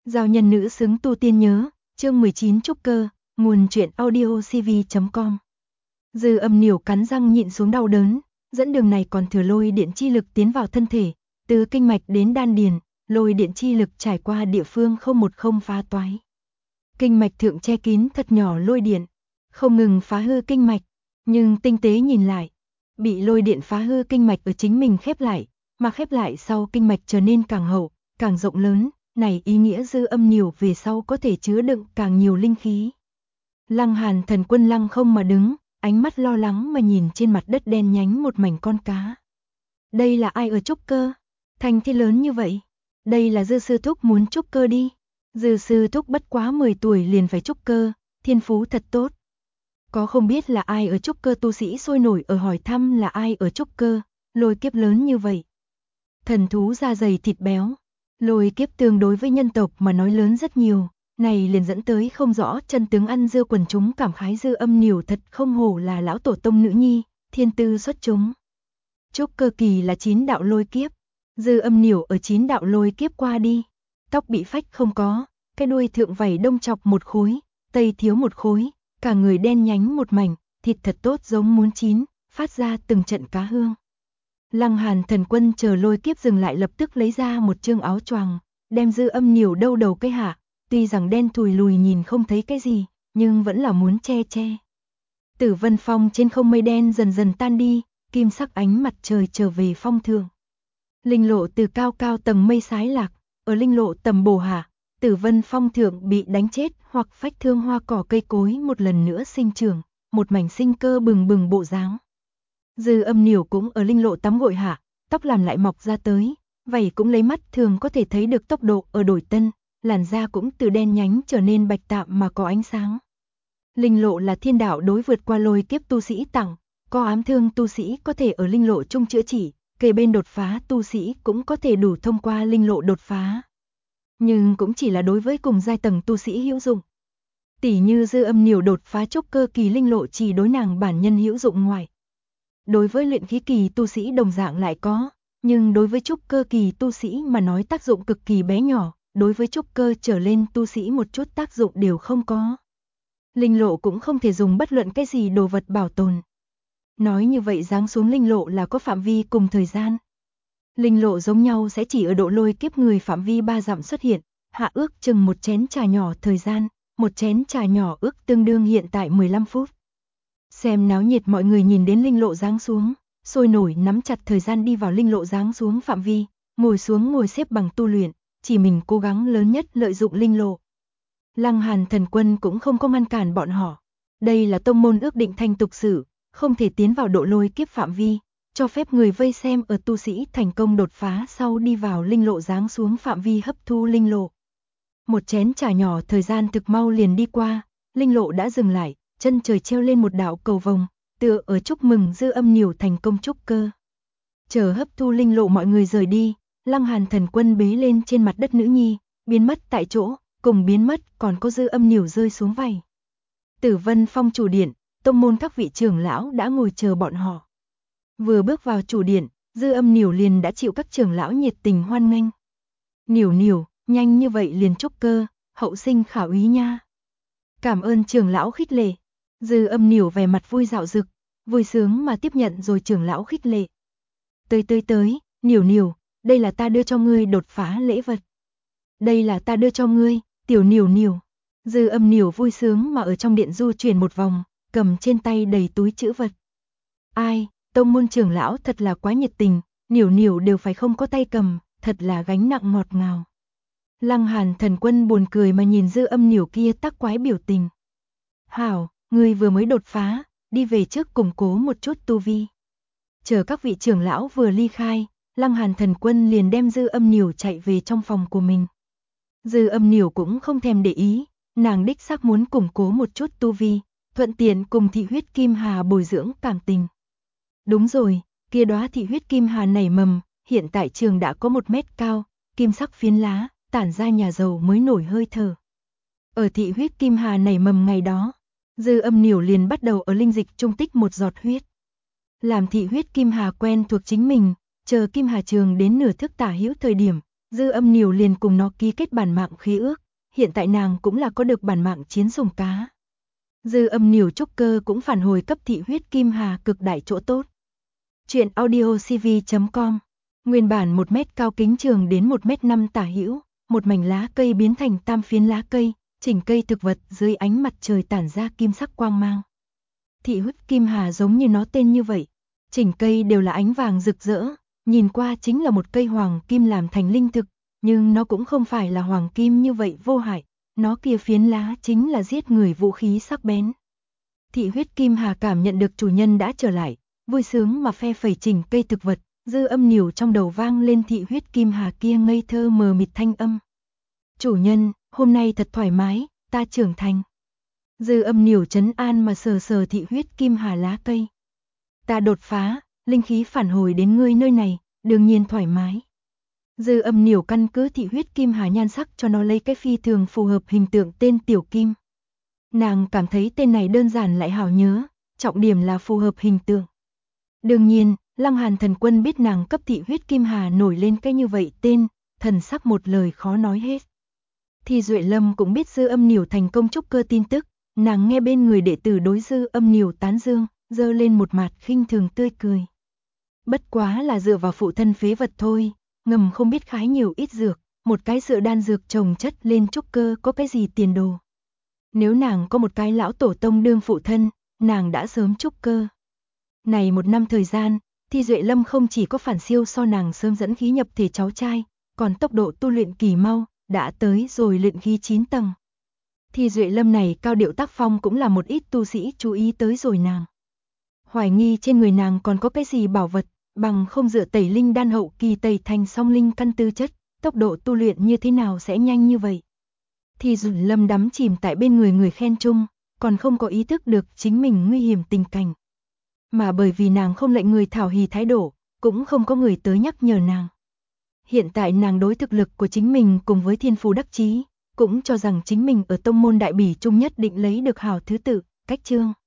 Giao nhân nữ xứng tu tiên nhớ, chương 19 trúc cơ, nguồn truyện audio cv.com. Dư Âm Niểu cắn răng nhịn xuống đau đớn, dẫn đường này còn thừa lôi điện chi lực tiến vào thân thể, từ kinh mạch đến đan điền, lôi điện chi lực trải qua địa phương không một không phá toái. Kinh mạch thượng che kín thật nhỏ lôi điện, không ngừng phá hư kinh mạch, nhưng tinh tế nhìn lại, bị lôi điện phá hư kinh mạch ở chính mình khép lại, mà khép lại sau kinh mạch trở nên càng hậu, càng rộng lớn. Này ý nghĩa Dư Âm Niểu về sau có thể chứa đựng càng nhiều linh khí. Lăng Hàn Thần Quân lăng không mà đứng, ánh mắt lo lắng mà nhìn trên mặt đất đen nhánh một mảnh con cá. Đây là ai ở trúc cơ? Thành thế lớn như vậy. Đây là Dư sư thúc muốn trúc cơ đi. Dư sư thúc bất quá 10 tuổi liền phải trúc cơ, thiên phú thật tốt. Có không biết là ai ở trúc cơ tu sĩ sôi nổi ở hỏi thăm là ai ở trúc cơ, lôi kiếp lớn như vậy. Thần thú da dày thịt béo. Lôi kiếp tương đối với nhân tộc mà nói lớn rất nhiều, này liền dẫn tới không rõ chân tướng ăn dưa quần chúng cảm khái Dư Âm Niểu thật không hổ là lão tổ tông nữ nhi, thiên tư xuất chúng. Trúc cơ kỳ là 9 đạo lôi kiếp, Dư Âm Niểu ở 9 đạo lôi kiếp qua đi, tóc bị phách không có, cái đuôi thượng vảy đông chọc một khối, tây thiếu một khối, cả người đen nhánh một mảnh, thịt thật tốt giống muốn chín, phát ra từng trận cá hương. Lăng Hàn Thần Quân chờ lôi kiếp dừng lại lập tức lấy ra một chương áo choàng, đem Dư Âm Niểu đâu đầu cái hạ, tuy rằng đen thùi lùi nhìn không thấy cái gì, nhưng vẫn là muốn che che. Tử Vân Phong trên không mây đen dần dần tan đi, kim sắc ánh mặt trời trở về phong thượng. Linh lộ từ cao cao tầng mây sái lạc, ở linh lộ tầm bổ hạ, Tử Vân Phong thượng bị đánh chết hoặc phách thương hoa cỏ cây cối một lần nữa sinh trưởng, một mảnh sinh cơ bừng bừng bộ dáng. Dư Âm Niểu cũng ở linh lộ tắm gội hạ, tóc làm lại mọc ra tới, vảy cũng lấy mắt thường có thể thấy được tốc độ ở đổi tân, làn da cũng từ đen nhánh trở nên bạch tạm mà có ánh sáng. Linh lộ là thiên đạo đối vượt qua lôi kiếp tu sĩ tặng, có ám thương tu sĩ có thể ở linh lộ chung chữa trị, kề bên đột phá tu sĩ cũng có thể đủ thông qua linh lộ đột phá. Nhưng cũng chỉ là đối với cùng giai tầng tu sĩ hữu dụng. Tỷ như Dư Âm Niểu đột phá trúc cơ kỳ linh lộ chỉ đối nàng bản nhân hữu dụng ngoài. Đối với luyện khí kỳ tu sĩ đồng dạng lại có, nhưng đối với trúc cơ kỳ tu sĩ mà nói tác dụng cực kỳ bé nhỏ, đối với trúc cơ trở lên tu sĩ một chút tác dụng đều không có. Linh lộ cũng không thể dùng bất luận cái gì đồ vật bảo tồn. Nói như vậy giáng xuống linh lộ là có phạm vi cùng thời gian. Linh lộ giống nhau sẽ chỉ ở độ lôi kiếp người phạm vi 3 dặm xuất hiện, hạ ước chừng một chén trà nhỏ thời gian, một chén trà nhỏ ước tương đương hiện tại 15 phút. Xem náo nhiệt mọi người nhìn đến linh lộ giáng xuống, sôi nổi nắm chặt thời gian đi vào linh lộ giáng xuống phạm vi, ngồi xuống ngồi xếp bằng tu luyện, chỉ mình cố gắng lớn nhất lợi dụng linh lộ. Lăng Hàn Thần Quân cũng không có ngăn cản bọn họ. Đây là tông môn ước định thanh tục sự, không thể tiến vào độ lôi kiếp phạm vi, cho phép người vây xem ở tu sĩ thành công đột phá sau đi vào linh lộ giáng xuống phạm vi hấp thu linh lộ. Một chén trà nhỏ thời gian thực mau liền đi qua, linh lộ đã dừng lại. Chân trời treo lên một đạo cầu vồng, tựa ở chúc mừng Dư Âm Niểu thành công trúc cơ. Chờ hấp thu linh lộ mọi người rời đi, Lăng Hàn Thần Quân bế lên trên mặt đất nữ nhi, biến mất tại chỗ, cùng biến mất còn có Dư Âm Niểu rơi xuống vảy. Tử Vân Phong chủ điện, tông môn các vị trưởng lão đã ngồi chờ bọn họ. Vừa bước vào chủ điện, Dư Âm Niểu liền đã chịu các trưởng lão nhiệt tình hoan nghênh. Niểu Niểu, nhanh như vậy liền trúc cơ, hậu sinh khảo ý nha. Cảm ơn trưởng lão khích lệ. Dư Âm Niểu vẻ mặt vui dạo dực, vui sướng mà tiếp nhận rồi trưởng lão khích lệ. Tới, Niểu Niểu, đây là ta đưa cho ngươi đột phá lễ vật. Đây là ta đưa cho ngươi, tiểu Niểu Niểu. Dư Âm Niểu vui sướng mà ở trong điện du chuyển một vòng, cầm trên tay đầy túi trữ vật. Ai, tông môn trưởng lão thật là quá nhiệt tình, Niểu Niểu đều phải không có tay cầm, thật là gánh nặng ngọt ngào. Lăng Hàn Thần Quân buồn cười mà nhìn Dư Âm Niểu kia tác quái biểu tình. Hảo, ngươi vừa mới đột phá, đi về trước củng cố một chút tu vi. Chờ các vị trưởng lão vừa ly khai, Lăng Hàn Thần Quân liền đem Dư Âm Niểu chạy về trong phòng của mình. Dư Âm Niểu cũng không thèm để ý, nàng đích xác muốn củng cố một chút tu vi, thuận tiện cùng thị huyết kim hà bồi dưỡng cảm tình. Đúng rồi, kia đóa thị huyết kim hà nảy mầm, hiện tại trường đã có 1 mét cao, kim sắc phiến lá, tản ra nhà giàu mới nổi hơi thở. Ở thị huyết kim hà nảy mầm ngày đó, Dư Âm Niểu liền bắt đầu ở linh dịch trung tích một giọt huyết. Làm thị huyết kim hà quen thuộc chính mình, chờ kim hà trường đến nửa thức tả hữu thời điểm, Dư Âm Nỉu liền cùng nó ký kết bản mạng khí ước, hiện tại nàng cũng là có được bản mạng chiến sùng cá. Dư Âm Nỉu trúc cơ cũng phản hồi cấp thị huyết kim hà cực đại chỗ tốt. Chuyện audio cv.com. Nguyên bản 1 mét cao kính trường đến 1 mét 5 tả hữu, một mảnh lá cây biến thành tam phiến lá cây, chỉnh cây thực vật dưới ánh mặt trời tản ra kim sắc quang mang. Thị huyết kim hà giống như nó tên như vậy, chỉnh cây đều là ánh vàng rực rỡ, nhìn qua chính là một cây hoàng kim làm thành linh thực, nhưng nó cũng không phải là hoàng kim như vậy vô hại, nó kia phiến lá chính là giết người vũ khí sắc bén. Thị huyết kim hà cảm nhận được chủ nhân đã trở lại, vui sướng mà phe phẩy chỉnh cây thực vật, Dư Âm Nỉu trong đầu vang lên thị huyết kim hà kia ngây thơ mờ mịt thanh âm. Chủ nhân, hôm nay thật thoải mái, ta trưởng thành. Dư Âm Nỉu trấn an mà sờ sờ thị huyết kim hà lá cây. Ta đột phá, linh khí phản hồi đến ngươi nơi này, đương nhiên thoải mái. Dư Âm Nỉu căn cứ thị huyết kim hà nhan sắc cho nó lấy cái phi thường phù hợp hình tượng tên Tiểu Kim. Nàng cảm thấy tên này đơn giản lại hảo nhớ, trọng điểm là phù hợp hình tượng. Đương nhiên, Lăng Hàn Thần Quân biết nàng cấp thị huyết kim hà nổi lên cái như vậy tên, thần sắc một lời khó nói hết. Thì Duệ Lâm cũng biết Dư Âm Nỉu thành công trúc cơ tin tức, nàng nghe bên người đệ tử đối Dư Âm Nỉu tán dương, giơ lên một mặt khinh thường tươi cười. Bất quá là dựa vào phụ thân phế vật thôi, ngầm không biết khái nhiều ít dược, một cái dựa đan dược trồng chất lên trúc cơ có cái gì tiền đồ. Nếu nàng có một cái lão tổ tông đương phụ thân, nàng đã sớm trúc cơ. Này 1 năm thời gian, Thi Duệ Lâm không chỉ có phản siêu so nàng sớm dẫn khí nhập thể cháu trai, còn tốc độ tu luyện kỳ mau, đã tới rồi luyện khí 9 tầng. Thi Duệ Lâm này cao điệu tác phong cũng là một ít tu sĩ chú ý tới rồi nàng. Hoài nghi trên người nàng còn có cái gì bảo vật, bằng không dựa tẩy linh đan hậu kỳ tẩy thành song linh căn tư chất, tốc độ tu luyện như thế nào sẽ nhanh như vậy. Thi Duệ Lâm đắm chìm tại bên người người khen chung, còn không có ý thức được chính mình nguy hiểm tình cảnh. Mà bởi vì nàng không lệnh người thảo hỉ thái độ, cũng không có người tới nhắc nhở nàng. Hiện tại nàng đối thực lực của chính mình cùng với thiên phú đắc chí, cũng cho rằng chính mình ở tông môn đại bỉ chung nhất định lấy được hảo thứ tự, cách chương.